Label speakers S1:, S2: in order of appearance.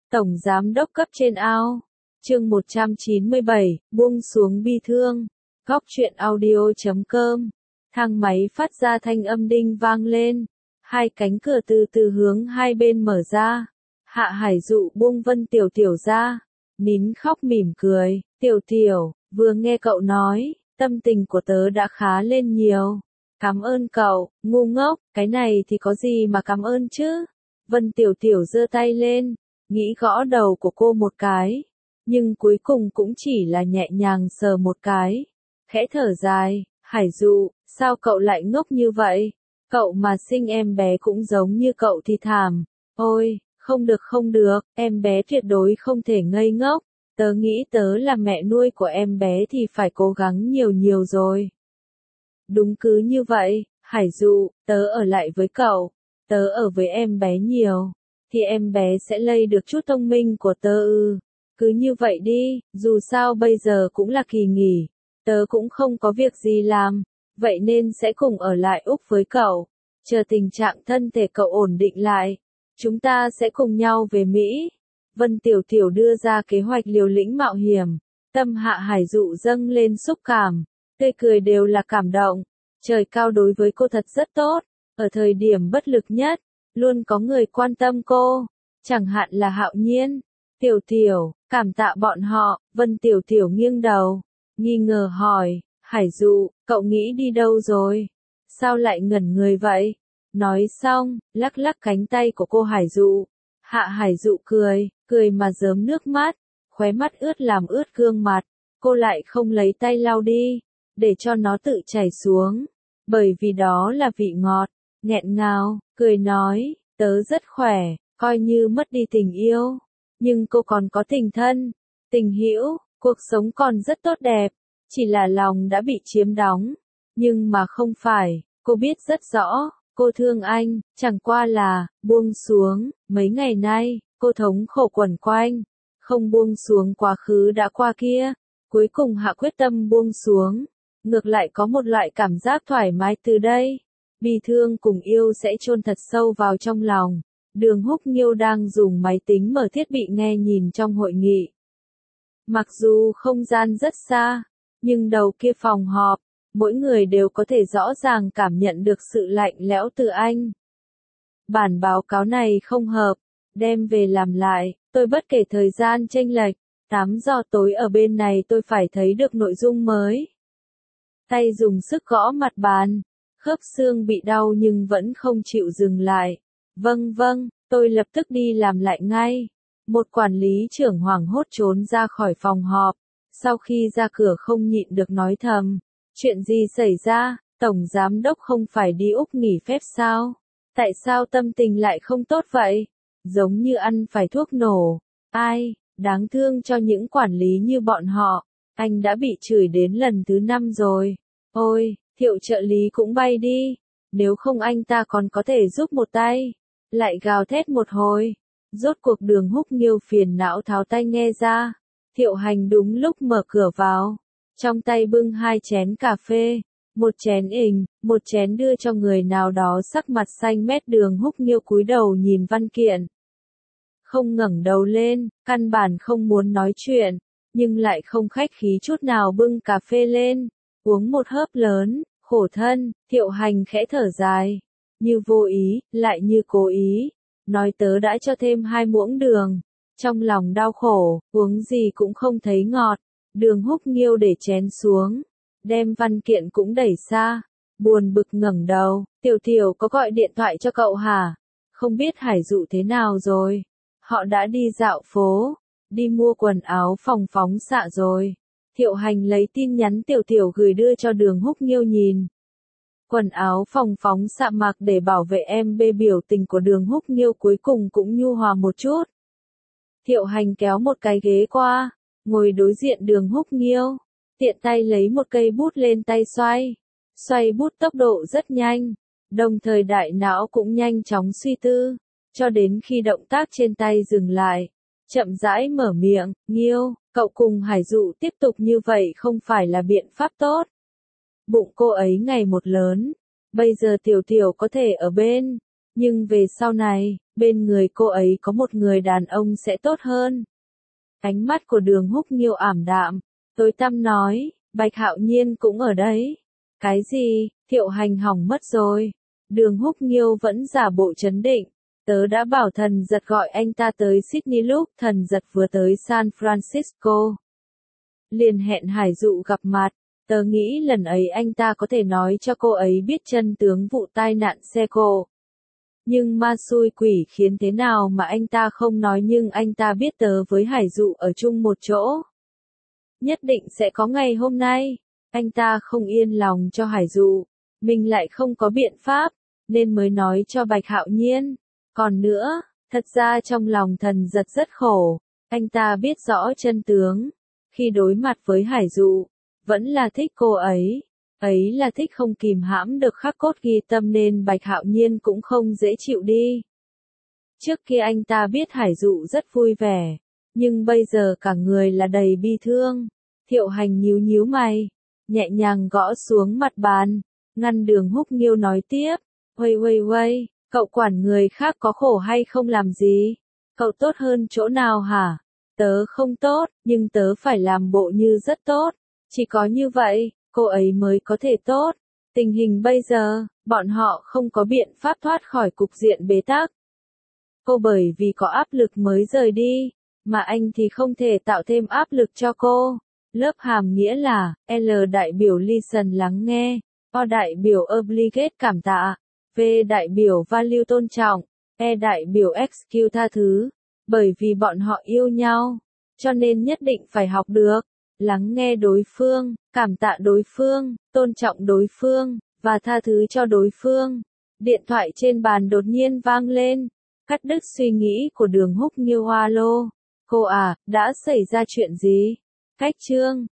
S1: Tổng giám đốc cấp trên ao. Chương 197, buông xuống bi thương. Góc truyện audio.com. Thang máy phát ra thanh âm đinh vang lên. Hai cánh cửa từ từ hướng hai bên mở ra. Hạ Hải Dụ buông Vân Tiểu Tiểu ra. Nín khóc mỉm cười. Tiểu Tiểu, vừa nghe cậu nói, tâm tình của tớ đã khá lên nhiều. Cảm ơn cậu, ngu ngốc, cái này thì có gì mà cảm ơn chứ? Vân Tiểu Tiểu giơ tay lên, nghĩ gõ đầu của cô một cái. Nhưng cuối cùng cũng chỉ là nhẹ nhàng sờ một cái. Khẽ thở dài, Hải Dụ, sao cậu lại ngốc như vậy? Cậu mà sinh em bé cũng giống như cậu thì thảm. Ôi, không được, em bé tuyệt đối không thể ngây ngốc. Tớ nghĩ tớ là mẹ nuôi của em bé thì phải cố gắng nhiều rồi. Đúng cứ như vậy, Hải Dụ, tớ ở lại với cậu. Tớ ở với em bé nhiều. Thì em bé sẽ lây được chút thông minh của tớ ư. Cứ như vậy đi, dù sao bây giờ cũng là kỳ nghỉ. Tớ cũng không có việc gì làm. Vậy nên sẽ cùng ở lại Úc với cậu. Chờ tình trạng thân thể cậu ổn định lại. Chúng ta sẽ cùng nhau về Mỹ. Vân Tiểu Tiểu đưa ra kế hoạch liều lĩnh mạo hiểm. Tâm Hạ Hải Dụ dâng lên xúc cảm. Tươi cười đều là cảm động. Trời cao đối với cô thật rất tốt. Ở thời điểm bất lực nhất, luôn có người quan tâm cô. Chẳng hạn là Hạo Nhiên. Tiểu Tiểu, cảm tạ bọn họ. Vân Tiểu Tiểu nghiêng đầu, nghi ngờ hỏi, Hải Dụ, cậu nghĩ đi đâu rồi? Sao lại ngẩn người vậy? Nói xong, lắc lắc cánh tay của cô Hải Dụ. Hạ Hải Dụ cười mà rớm nước mắt, khóe mắt ướt làm ướt gương mặt. Cô lại không lấy tay lau đi, để cho nó tự chảy xuống. Bởi vì đó là vị ngọt, nghẹn ngào, cười nói, tớ rất khỏe, coi như mất đi tình yêu. Nhưng cô còn có tình thân, tình hữu, cuộc sống còn rất tốt đẹp. Chỉ là lòng đã bị chiếm đóng. Nhưng mà không phải, cô biết rất rõ, cô thương anh, chẳng qua là, buông xuống. Mấy ngày nay, cô thống khổ quẩn quanh, không buông xuống quá khứ đã qua kia. Cuối cùng hạ quyết tâm buông xuống. Ngược lại có một loại cảm giác thoải mái từ đây. Bi thương cùng yêu sẽ chôn thật sâu vào trong lòng. Đường Húc Nghiêu đang dùng máy tính mở thiết bị nghe nhìn trong hội nghị. Mặc dù không gian rất xa, nhưng đầu kia phòng họp, mỗi người đều có thể rõ ràng cảm nhận được sự lạnh lẽo từ anh. Bản báo cáo này không hợp, đem về làm lại, tôi bất kể thời gian chênh lệch, 8 giờ tối ở bên này tôi phải thấy được nội dung mới. Tay dùng sức gõ mặt bàn, khớp xương bị đau nhưng vẫn không chịu dừng lại. Vâng, tôi lập tức đi làm lại ngay. Một quản lý trưởng hoảng hốt trốn ra khỏi phòng họp. Sau khi ra cửa không nhịn được nói thầm. Chuyện gì xảy ra, Tổng Giám đốc không phải đi Úc nghỉ phép sao? Tại sao tâm tình lại không tốt vậy? Giống như ăn phải thuốc nổ. Ai, đáng thương cho những quản lý như bọn họ. Anh đã bị chửi đến lần thứ 5 rồi. Ôi, Thiệu trợ lý cũng bay đi. Nếu không anh ta còn có thể giúp một tay. Lại gào thét một hồi. Rốt cuộc Đường Húc Nghiêu phiền não tháo tai nghe ra. Thiệu Hành đúng lúc mở cửa vào. Trong tay bưng 2 chén cà phê. Một chén ỉnh, một chén đưa cho người nào đó sắc mặt xanh mét. Đường Húc Nghiêu cúi đầu nhìn văn kiện. Không ngẩng đầu lên, căn bản không muốn nói chuyện. Nhưng lại không khách khí chút nào bưng cà phê lên. Uống một hớp lớn, khổ thân, Thiệu Hành khẽ thở dài. Như vô ý, lại như cố ý. Nói tớ đã cho thêm 2 muỗng đường. Trong lòng đau khổ, uống gì cũng không thấy ngọt. Đường Húc Nghiêu để chén xuống. Đem văn kiện cũng đẩy xa. Buồn bực ngẩng đầu. Tiểu Tiểu có gọi điện thoại cho cậu hả? Không biết Hải Dụ thế nào rồi? Họ đã đi dạo phố. Đi mua quần áo phòng phóng xạ rồi. Thiệu Hành lấy tin nhắn Tiểu Tiểu gửi đưa cho Đường Húc Nghiêu nhìn. Quần áo phòng phóng xạ mặc để bảo vệ em bê. Biểu tình của Đường Húc Nghiêu cuối cùng cũng nhu hòa một chút. Thiệu Hành kéo một cái ghế qua, ngồi đối diện Đường Húc Nghiêu, tiện tay lấy một cây bút lên tay xoay bút tốc độ rất nhanh, đồng thời đại não cũng nhanh chóng suy tư, cho đến khi động tác trên tay dừng lại, chậm rãi mở miệng, Nghiêu, cậu cùng Hải Dụ tiếp tục như vậy không phải là biện pháp tốt. Bụng cô ấy ngày một lớn, bây giờ Tiểu Tiểu có thể ở bên, Nhưng về sau này, bên người cô ấy có một người đàn ông sẽ tốt hơn. Ánh mắt của Đường Húc Nghiêu ảm đạm, tối tăm nói, Bạch Hạo Nhiên cũng ở đấy. Cái gì, Thiệu Hành hỏng mất rồi. Đường Húc Nghiêu vẫn giả bộ trấn định. Tớ đã bảo Thần Giật gọi anh ta tới Sydney lúc Thần Giật vừa tới San Francisco. Liền hẹn Hải Dụ gặp mặt. Tớ nghĩ lần ấy anh ta có thể nói cho cô ấy biết chân tướng vụ tai nạn xe cộ. Nhưng ma xui quỷ khiến thế nào mà anh ta không nói, nhưng anh ta biết tớ với Hải Dụ ở chung một chỗ. Nhất định sẽ có ngày hôm nay. Anh ta không yên lòng cho Hải Dụ. Mình lại không có biện pháp, nên mới nói cho Bạch Hạo Nhiên. Còn nữa, thật ra trong lòng Thần Giật rất khổ. Anh ta biết rõ chân tướng. Khi đối mặt với Hải Dụ, vẫn là thích cô ấy. Ấy là thích không kìm hãm được khắc cốt ghi tâm, nên Bạch Hạo Nhiên cũng không dễ chịu đi. Trước kia anh ta biết Hải Dụ rất vui vẻ, nhưng bây giờ cả người là đầy bi thương. Thiệu Hành nhíu nhíu mày, nhẹ nhàng gõ xuống mặt bàn, ngăn Đường Húc Nghiêu nói tiếp. Uây, cậu quản người khác có khổ hay không làm gì? Cậu tốt hơn chỗ nào hả? Tớ không tốt, nhưng tớ phải làm bộ như rất tốt. Chỉ có như vậy, cô ấy mới có thể tốt. Tình hình bây giờ, bọn họ không có biện pháp thoát khỏi cục diện bế tắc. Cô bởi vì có áp lực mới rời đi, mà anh thì không thể tạo thêm áp lực cho cô. Lớp hàm nghĩa là, L đại biểu listen lắng nghe, O đại biểu obligate cảm tạ, V đại biểu value tôn trọng, E đại biểu excuse tha thứ. Bởi vì bọn họ yêu nhau, cho nên nhất định phải học được lắng nghe đối phương, cảm tạ đối phương, tôn trọng đối phương, và tha thứ cho đối phương. Điện thoại trên bàn đột nhiên vang lên, cắt đứt suy nghĩ của Đường Húc Nghiêu. Alo, cô à, đã xảy ra chuyện gì? Cách chương